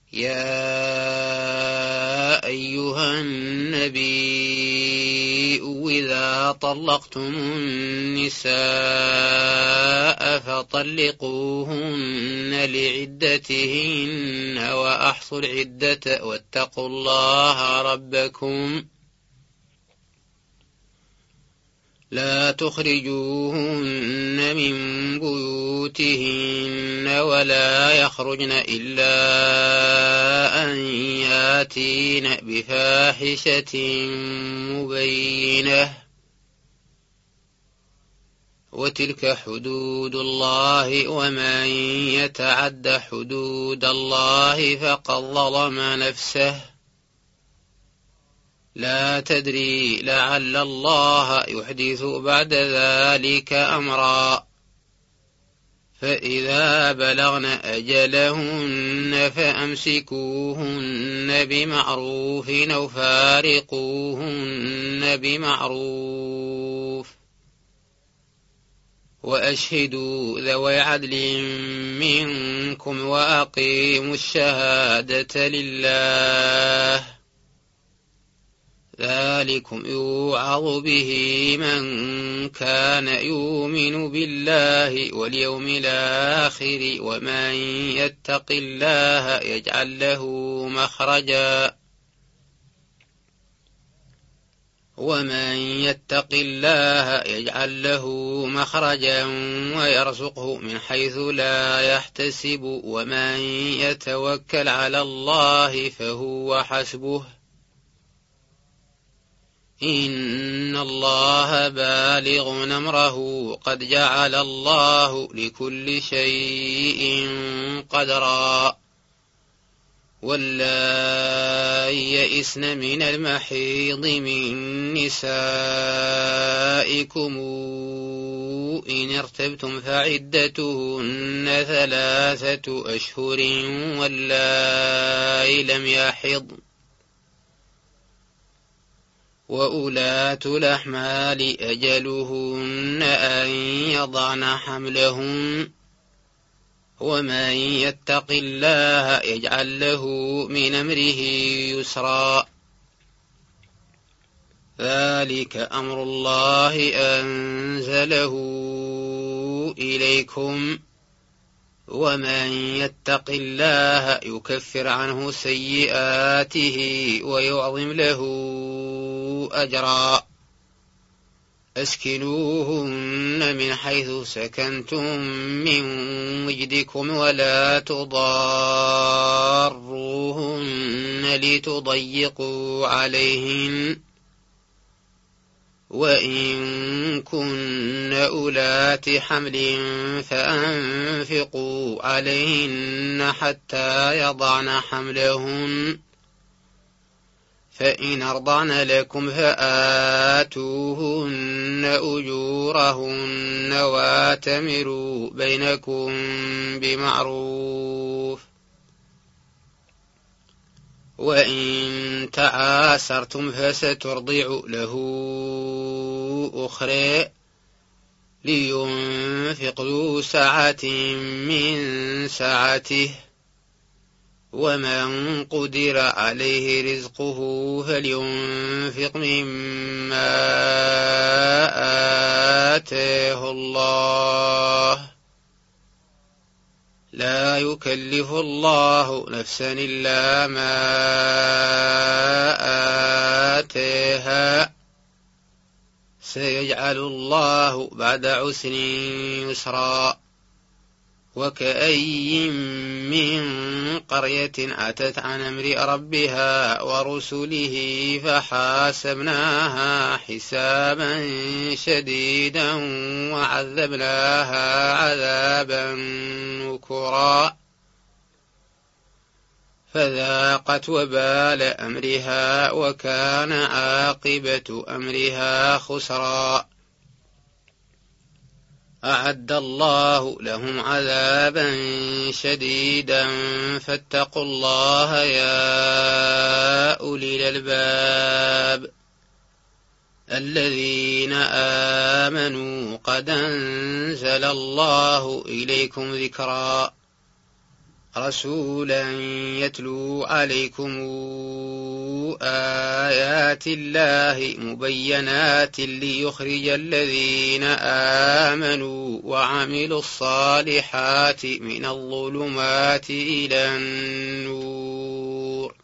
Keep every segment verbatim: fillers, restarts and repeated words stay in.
يا أيها النبي إذا طلقتم النساء فطلقوهن لعدتهن وأحصوا العدة واتقوا الله ربكم لا تخرجوهن من بيوتهن ولا يخرجن إلا أن ياتين بفاحشة مبينة وتلك حدود الله ومن يتعد حدود الله فقد ظلم نفسه لا تدري لعل الله يحدث بعد ذلك أمرا فإذا بلغن أجلهن فأمسكوهن بمعروف أو فارقوهن بمعروف وأشهدوا ذوي عدل منكم وأقيموا الشهادة لله ذلكم يوعظ به من كان يؤمن بالله واليوم الآخر ومن يتق الله يجعل له مخرجا ومن يتق الله يجعل له مخرجا ويرزقه من حيث لا يحتسب ومن يتوكل على الله فهو حسبه إن الله بالغ أمره قد جعل الله لكل شيء قدرا واللائي يئسن من المحيض من نسائكم إن ارتبتم فعدتهن ثلاثة أشهر واللائي لم يحضن وأولاة الأحمال أجلهن أن يضعن حملهن ومن يتق الله يجعل له من أمره يسرا ذلك أمر الله أنزله إليكم ومن يتق الله يكفر عنه سيئاته ويعظم له أجرا أسكنوهن من حيث سكنتم من وجدكم ولا تضاروهن لتضيقوا عليهن وإن كن أولات حمل فأنفقوا عليهن حتى يضعن حملهن فإن أرضعن لكم فآتوهن أجورهن واتمروا بينكم بمعروف وإن تعاسرتم فسترضع له أخرى لينفق ذو سعة من سعته ومن قدر عليه رزقه فلينفق مما آتاه الله لا يكلف الله نفسا إلا ما آتاها سيجعل الله بعد عسر يسرا وكأي من قرية أتت عن أمر ربها ورسله فحاسبناها حسابا شديدا وعذبناها عذابا نكرا فذاقت وبال أمرها وكان عاقبة أمرها خسرا أعد الله لهم عذابا شديدا فاتقوا الله يا أولي الألباب الذين آمنوا قد أنزل الله إليكم ذكرا رسولا يتلو عليكم آيات الله مبينات ليخرج الذين آمنوا وعملوا الصالحات من الظلمات إلى النور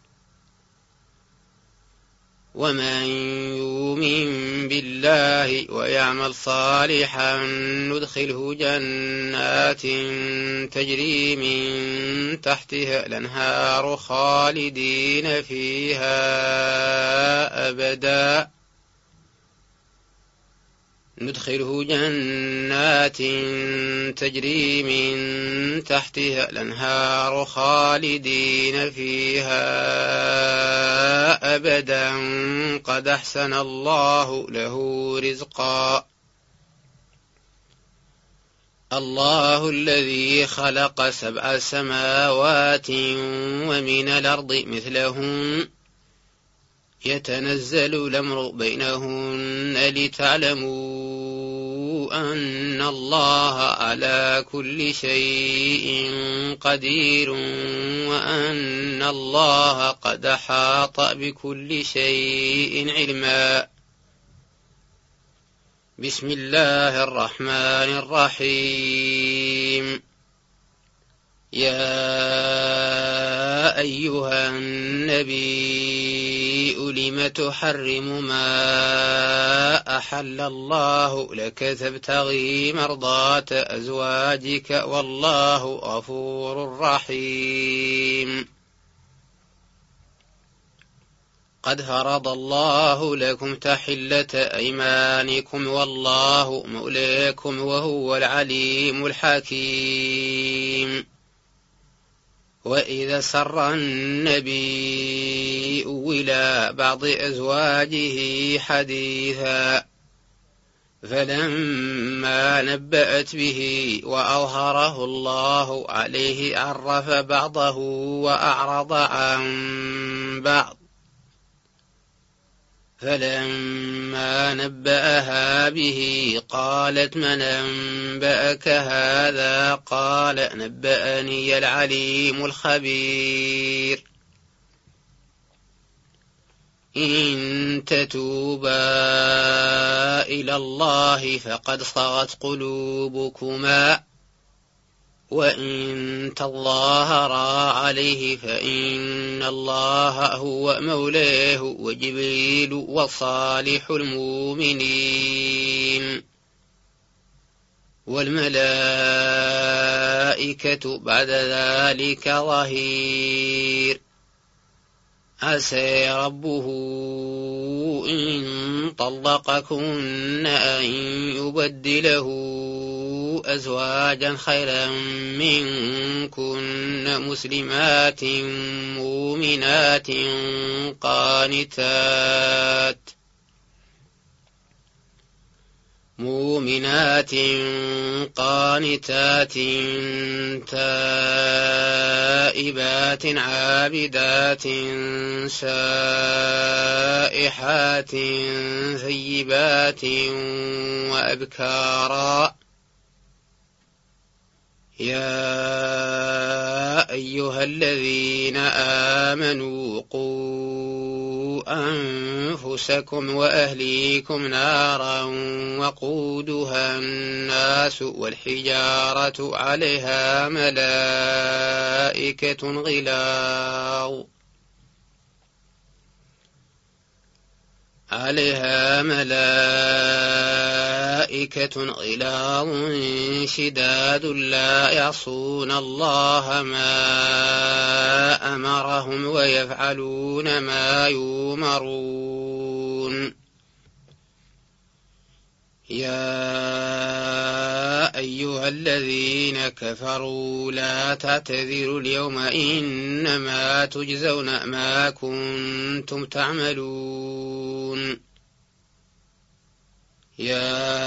ومن يؤمن بالله ويعمل صالحا ندخله جنات تجري من تحتها الأنهار خالدين فيها أبدا ندخله جنات تجري من تحتها الأنهار خالدين فيها أبدا قد أحسن الله له رزقا الله الذي خلق سبع سماوات ومن الأرض مثلهن يتنزل الأمر بينهن لتعلموا أن الله على كل شيء قدير وأن الله قد أحاط بكل شيء علما بسم الله الرحمن الرحيم يا أيها النبي لم تحرم ما أحل الله لك تبتغي مرضات أزواجك والله غفور رحيم قد فرض الله لكم تحلة أيمانكم والله مولاكم وهو العليم الحكيم وإذا سر النبي إلى بعض أزواجه حديثا فلما نبأت به وأظهره الله عليه عرف بعضه وأعرض عن بعض فلما نبأها به قالت من أنبأك هذا قال نبأني العليم الخبير إن تتوبا إلى الله فقد صغت قلوبكما وإن تظاهرا عليه فإن الله هو مولاه وجبريل وصالح المؤمنين والملائكة بعد ذلك ظهير عسى ربه إن طلقكن أن يبدله أزواجا خيرا منكن مسلمات مؤمنات قانتات مؤمنات قانتات تائبات عابدات سائحات ثيبات وأبكارا يا أيها الذين آمنوا قوا أنفسكم وأهليكم نارا وقودها الناس والحجارة عليها ملائكة غلاظ عليها ملائكة غلاظ شداد لا يعصون الله ما أمرهم ويفعلون ما يؤمرون يا أيها الذين كفروا لا تعتذروا اليوم إنما تجزون ما كنتم تعملون يا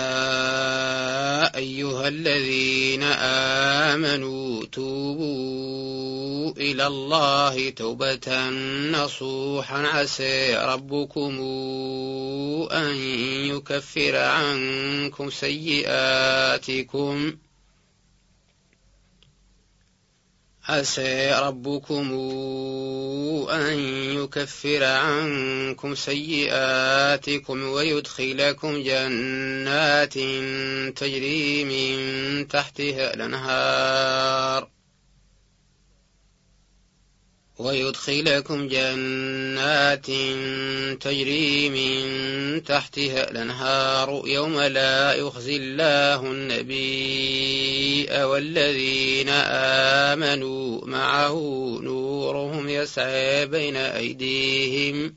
أيها الذين آمنوا توبوا إلى الله توبة نصوحا عسى ربكم أن يكفر عنكم سيئاتكم عسى ربكم أن يكفر عنكم سيئاتكم ويدخلكم جنات تجري من تحتها الأنهار ويدخلكم جنات تجري من تحتها الأنهار يوم لا يخزي الله النبي والذين آمنوا معه نورهم يسعى بين أيديهم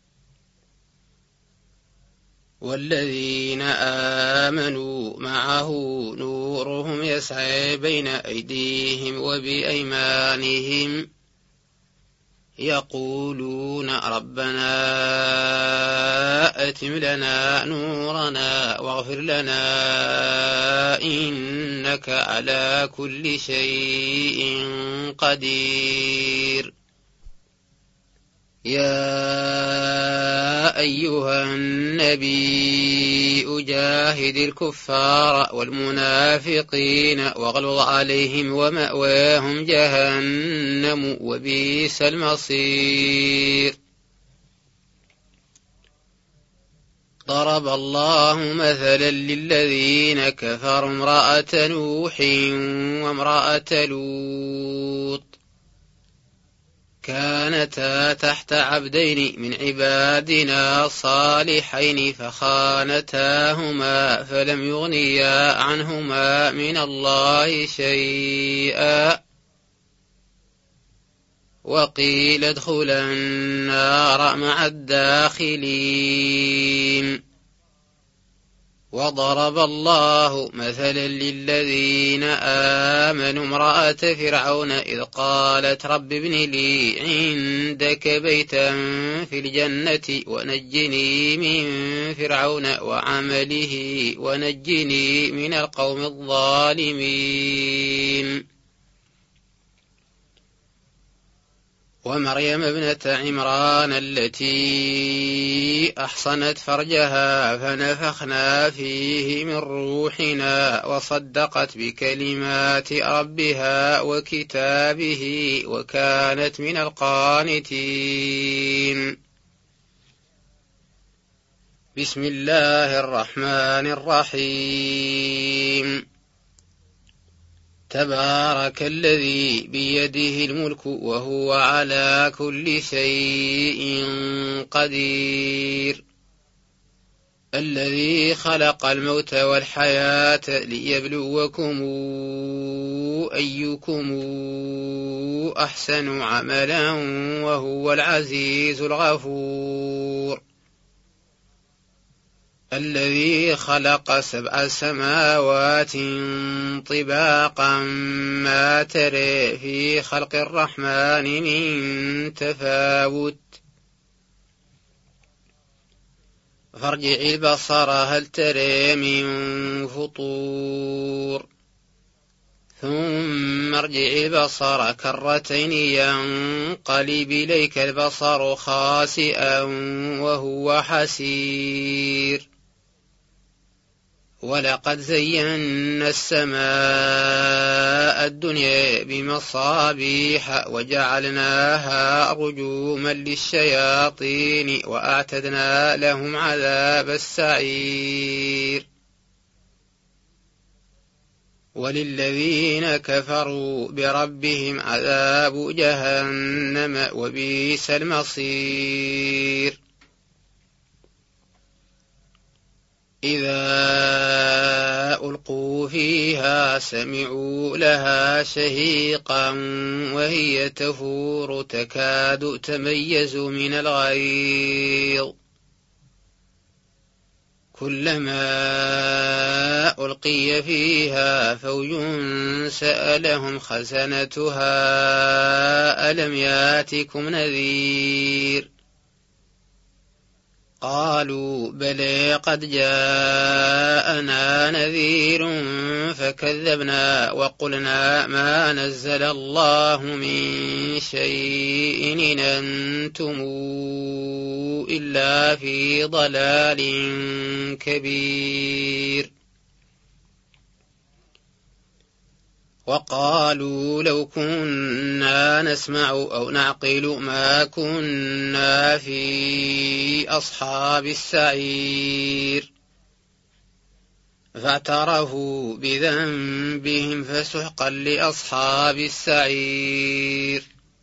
والذين آمنوا معه نورهم يسعى بين أيديهم وبأيمانهم يقولون ربنا أتم لنا نورنا واغفر لنا إنك على كل شيء قدير. يا أيها النبي أجاهد الكفار والمنافقين واغلظ عليهم ومأواهم جهنم وبئس المصير. ضرب الله مثلا للذين كفروا امرأة نوح وامرأة لوط كانتا تحت عبدين من عبادنا صالحين فخانتاهما فلم يغنيا عنهما من الله شيئا وقيل ادخلا النار مع الداخلين. وضرب الله مثلا للذين آمنوا امرأة فرعون إذ قالت رب ابن لي عندك بيتا في الجنة ونجني من فرعون وعمله ونجني من القوم الظالمين. ومريم ابنة عمران التي أحصنت فرجها فنفخنا فيه من روحنا وصدقت بكلمات ربها وكتابه وكانت من القانتين. بسم الله الرحمن الرحيم. تبارك الذي بيده الملك وهو على كل شيء قدير. الذي خلق الموت والحياة ليبلوكم أيكم أحسن عملا وهو العزيز الغفور. الذي خلق سبع سماوات طباقا ما ترى في خلق الرحمن من تفاوت فارجع البصر هل ترى من فطور ثم ارجع البصر كرتين ينقلب إليك البصر خاسئا وهو حسير. ولقد زينا السماء الدنيا بمصابيح وجعلناها رجوما للشياطين وأعتدنا لهم عذاب السعير. وللذين كفروا بربهم عذاب جهنم وبئس المصير. إذا ألقوا فيها سمعوا لها شهيقا وهي تفور تكاد تميز من الغيظ كلما ألقي فيها فوج سألهم خزنتها ألم ياتكم نذير قالوا بلى قد جاءنا نذير فكذبنا وقلنا ما نزل الله من شيء إن أنتم إلا في ضلال كبير. وقالوا لو كنا نسمع أو نعقل ما كنا في أصحاب السعير فاعترفوا بذنبهم فسحقا لأصحاب السعير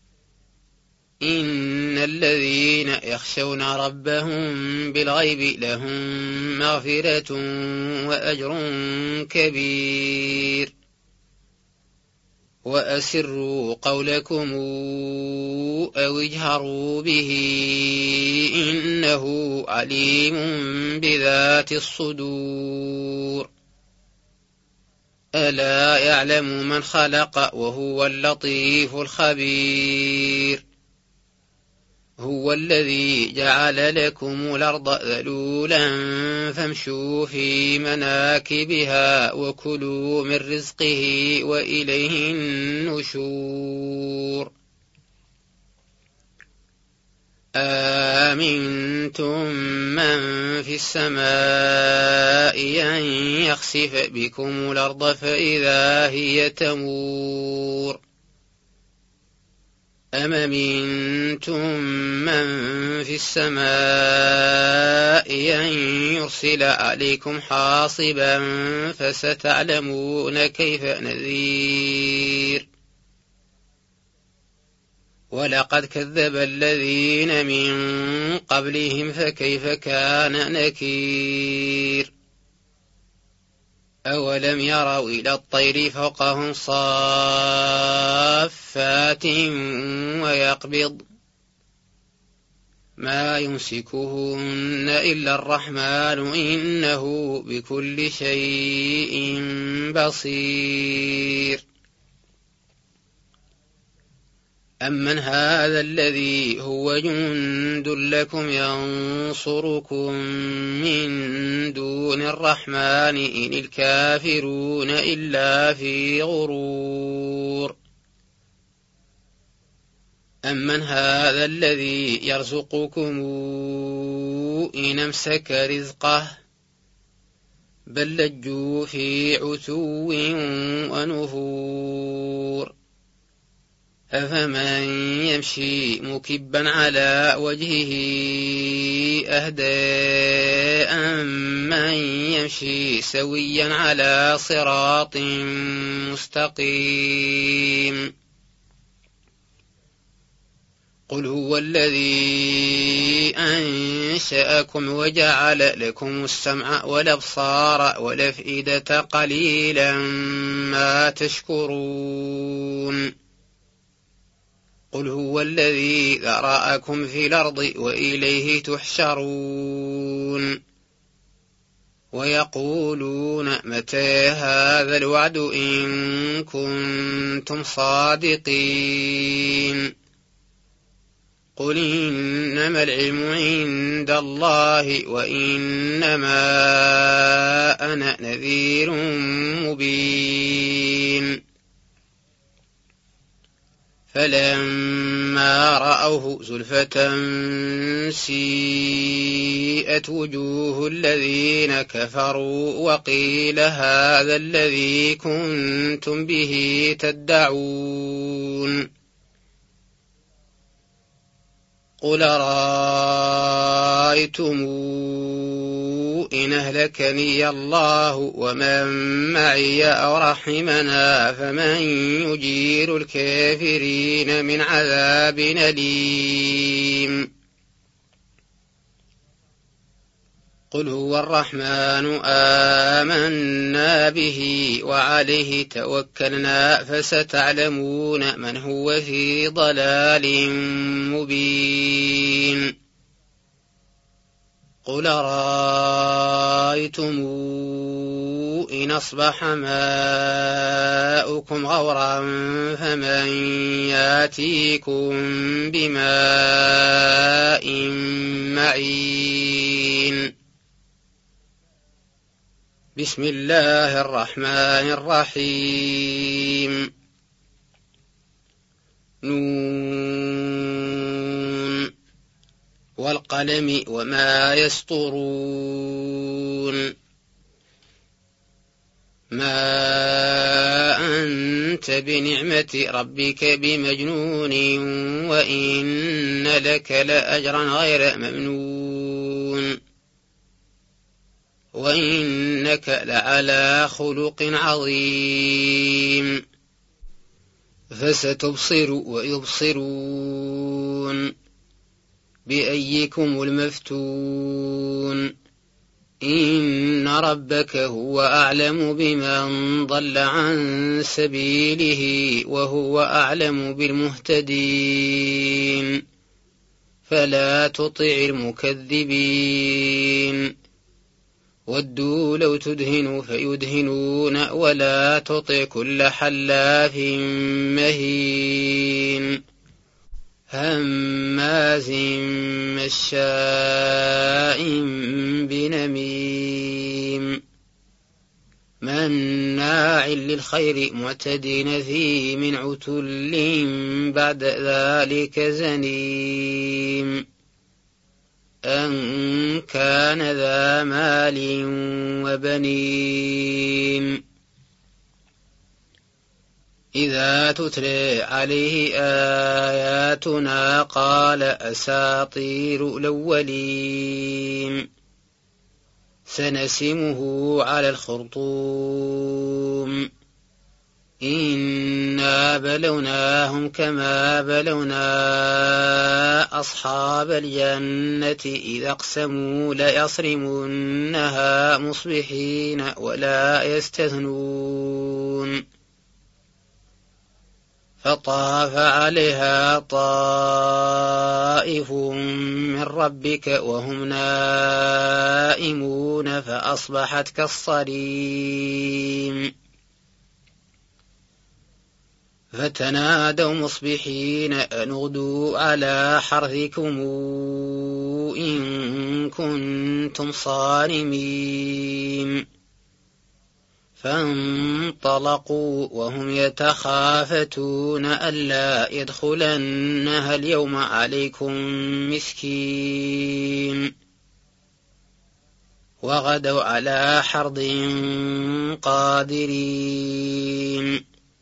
إن الذين يخشون ربهم بالغيب لهم مغفرة وأجر كبير وأسروا قولكم أو اجهروا به إنه عليم بذات الصدور ألا يعلم من خلق وهو اللطيف الخبير هو الذي جعل لكم الأرض ذلولا فامشوا في مناكبها وكلوا من رزقه وإليه النشور آمنتم من في السماء أن يخسف بكم الأرض فإذا هي تمور أم أمنتم من في السماء أن يرسل عليكم حاصبا فستعلمون كيف نذير ولقد كذب الذين من قبلهم فكيف كان نكير أولم يروا إلى الطير فوقهم صافات ويقبض ما يمسكهن إلا الرحمن إنه بكل شيء بصير أمن هذا الذي هو جند لكم ينصركم من دون الرحمن إن الكافرون إلا في غرور أمن هذا الذي يرزقكم إن أمسك رزقه بل لجوا في عتو ونفور أفمن يمشي مكبا على وجهه أهدى أمن يمشي سويا على صراط مستقيم قل هو الذي أنشأكم وجعل لكم السمع والأبصار والأفئدة قليلا ما تشكرون قل هو الذي ذرأكم في الأرض وإليه تحشرون ويقولون متى هذا الوعد إن كنتم صادقين قل إنما العلم عند الله وإنما أنا نذير مبين فلما رأوه زلفة سيئت وجوه الذين كفروا وقيل هذا الذي كنتم به تدعون قل رأيتم إن أهلكني الله ومن معي أو رحمنا فمن يجير الكافرين من عذاب أليم قل هو الرحمن آمنا به وعليه توكلنا فستعلمون من هو في ضلال مبين قل رأيتم إن أصبح ماؤكم غورا فمن ياتيكم بماء معين بسم الله الرحمن الرحيم نون والقلم وما يسطرون ما أنت بنعمة ربك بمجنون وإن لك لأجرا غير ممنون وإنك لعلى خلق عظيم فستبصر ويبصرون بأيكم المفتون إن ربك هو أعلم بمن ضل عن سبيله وهو أعلم بالمهتدين فلا تطع المكذبين ودوا لو تدهنوا فيدهنون ولا تطع كل حلاف مهين هماز مشاء بنميم مناع للخير معتد نثيم عتل بعد ذلك زنيم أن كان ذا مال وبنين إذا تتلى عليه آياتنا قال أساطير الأولين سنسمه على الخرطوم إنا بلوناهم كما بلونا أصحاب الجنة إذا اقسموا ليصرمنها مصبحين ولا يستثنون فطاف عليها طائف من ربك وهم نائمون فأصبحت كالصريم فتنادوا مصبحين أن اغدوا على حرثكم إن كنتم صارمين فانطلقوا وهم يتخافتون ألا يدخلنها اليوم عليكم مسكين وغدوا على حرد قادرين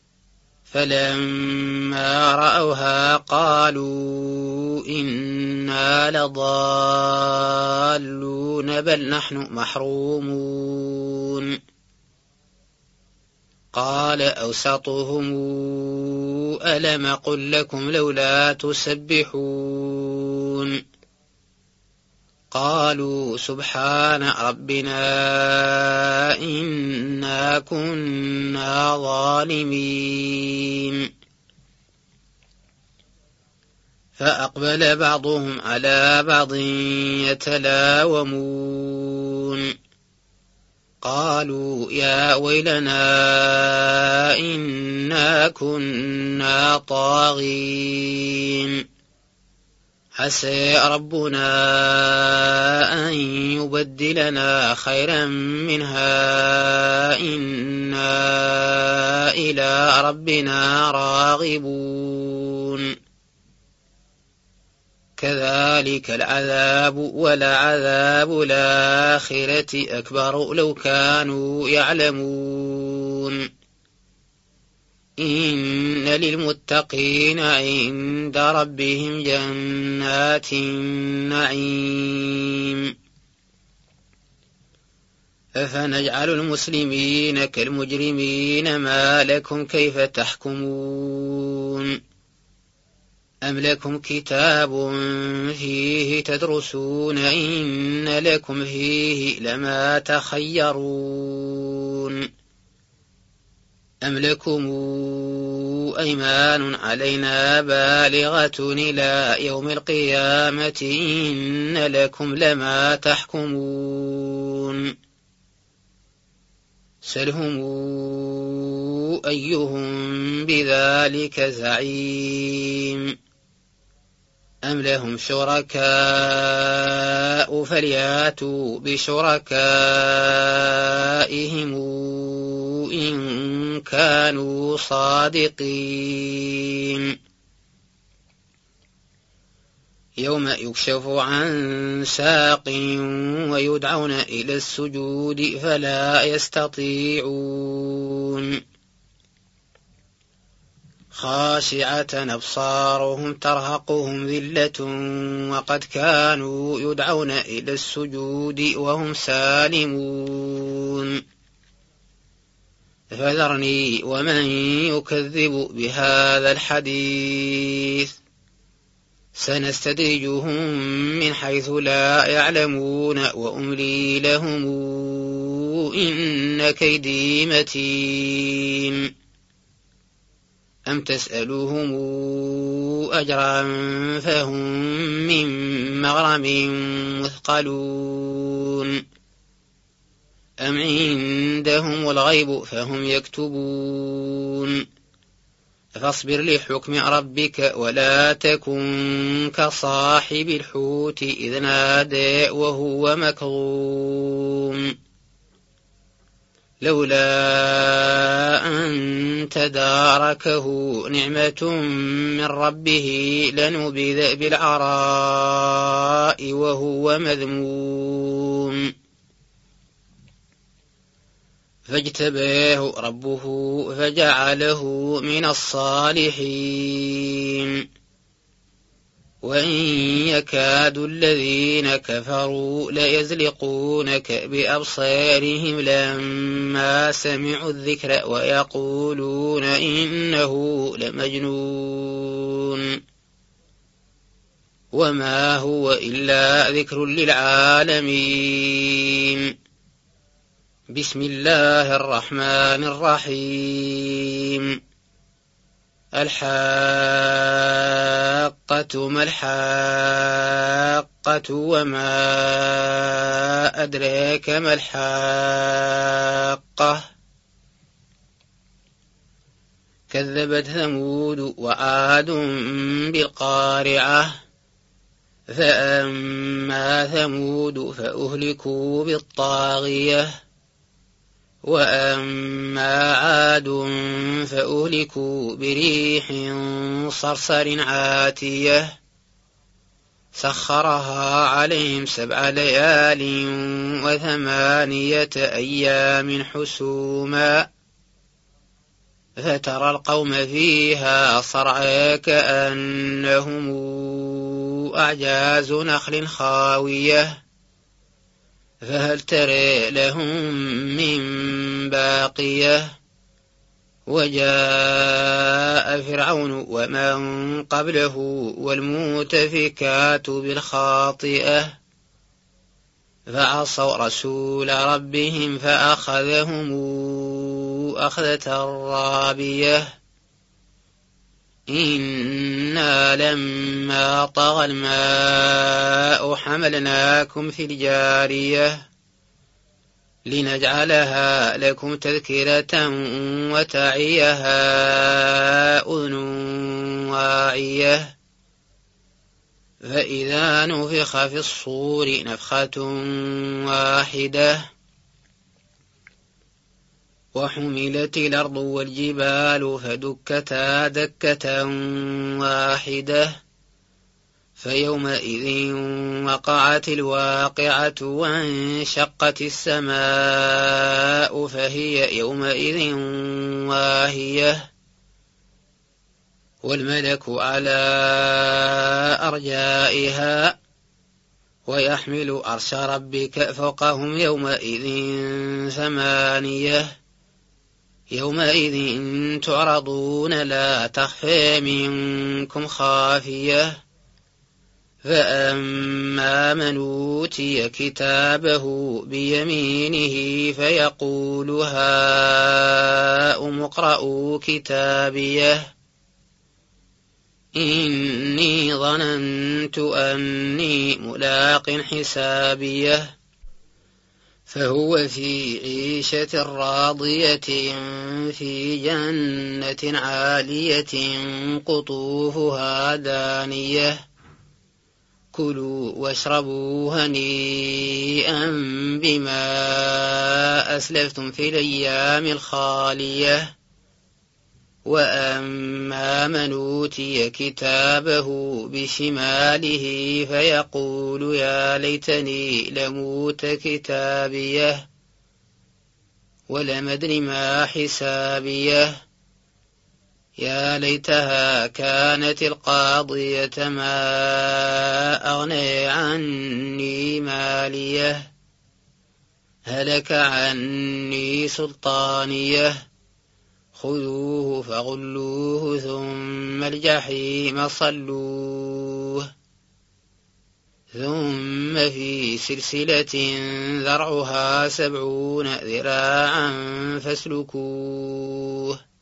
فلما رأوها قالوا إنا لضالون بل نحن محرومون قال أوسطهم ألم قل لكم لولا تسبحون قالوا سبحان ربنا إنا كنا ظالمين فأقبل بعضهم على بعض يتلاومون قالوا يا ويلنا إنا كنا طاغين عسى ربنا أن يبدلنا خيرا منها إنا إلى ربنا راغبون كذلك العذاب ولعذاب الآخرة أكبر لو كانوا يعلمون إن للمتقين عند ربهم جنات النعيم أفنجعل المسلمين كالمجرمين ما لكم كيف تحكمون أم لكم كتاب فيه تدرسون إن لكم فيه لما تخيرون أم لكم أيمان علينا بالغة إلى يوم القيامة إن لكم لما تحكمون سلهم أيهم بذلك زعيم أم لهم شركاء فلياتوا بشركائهم إن كانوا صادقين يوم يكشف عن ساق ويدعون إلى السجود فلا يستطيعون خاشعة أبصارهم ترهقهم ذلة وقد كانوا يدعون إلى السجود وهم سالمون فذرني ومن يكذب بهذا الحديث سنستدرجهم من حيث لا يعلمون وأملي لهم إن كيدي متين أم تسألهم أجرا فهم من مغرم مثقلون أم عندهم الغيب فهم يكتبون فاصبر لحكم ربك ولا تكن كصاحب الحوت إذ نادى وهو مكظوم لولا أن تداركه نعمة من ربه لنبذ بالعراء وهو مذموم فاجتباه ربه فجعله من الصالحين وإن يكاد الذين كفروا ليزلقونك بأبصارهم لما سمعوا الذكر ويقولون إنه لمجنون وما هو إلا ذكر للعالمين بسم الله الرحمن الرحيم الحاقة ما الحاقة وما أدراك ما الحاقة كذبت ثمود وعاد بالقارعة فأما ثمود فأهلكوا بالطاغية وأما عاد فأهلكوا بريح صرصر عاتية سخرها عليهم سبع ليال وثمانية أيام حسوما فترى القوم فيها صرعى كأنهم أعجاز نخل خاوية فهل ترى لهم من باقية وجاء فرعون ومن قبله والمؤتفكات بالخاطئة فعصوا رسول ربهم فأخذهم أخذة رابية إنا لما طغى الماء حملناكم في الجارية لنجعلها لكم تذكرة وتعيها أذن واعية فإذا نفخ في الصور نفخة واحدة وحملت الأرض والجبال فدكتا دكة واحدة فيومئذ وقعت الواقعة وانشقت السماء فهي يومئذ واهية والملك على أرجائها ويحمل عرش ربك فوقهم يومئذ ثمانية يومئذ تعرضون لا تخفى منكم خافية فأما من أوتي كتابه بيمينه فيقول هاؤم اقرءوا كتابيه إني ظننت أني ملاق حسابيه فهو في عيشة راضية في جنة عالية قطوفها دانية كلوا واشربوا هنيئا بما أسلفتم في الأيام الخالية وأما من أوتي كتابه بشماله فيقول يا ليتني لموت كتابيه ولم أدر ما حسابيه يا ليتها كانت القاضية ما أغني عني ماليه هلك عني سلطانيه خذوه فغلوه ثم الجحيم صلوه ثم في سلسلة ذرعها سبعون ذراعا فاسلكوه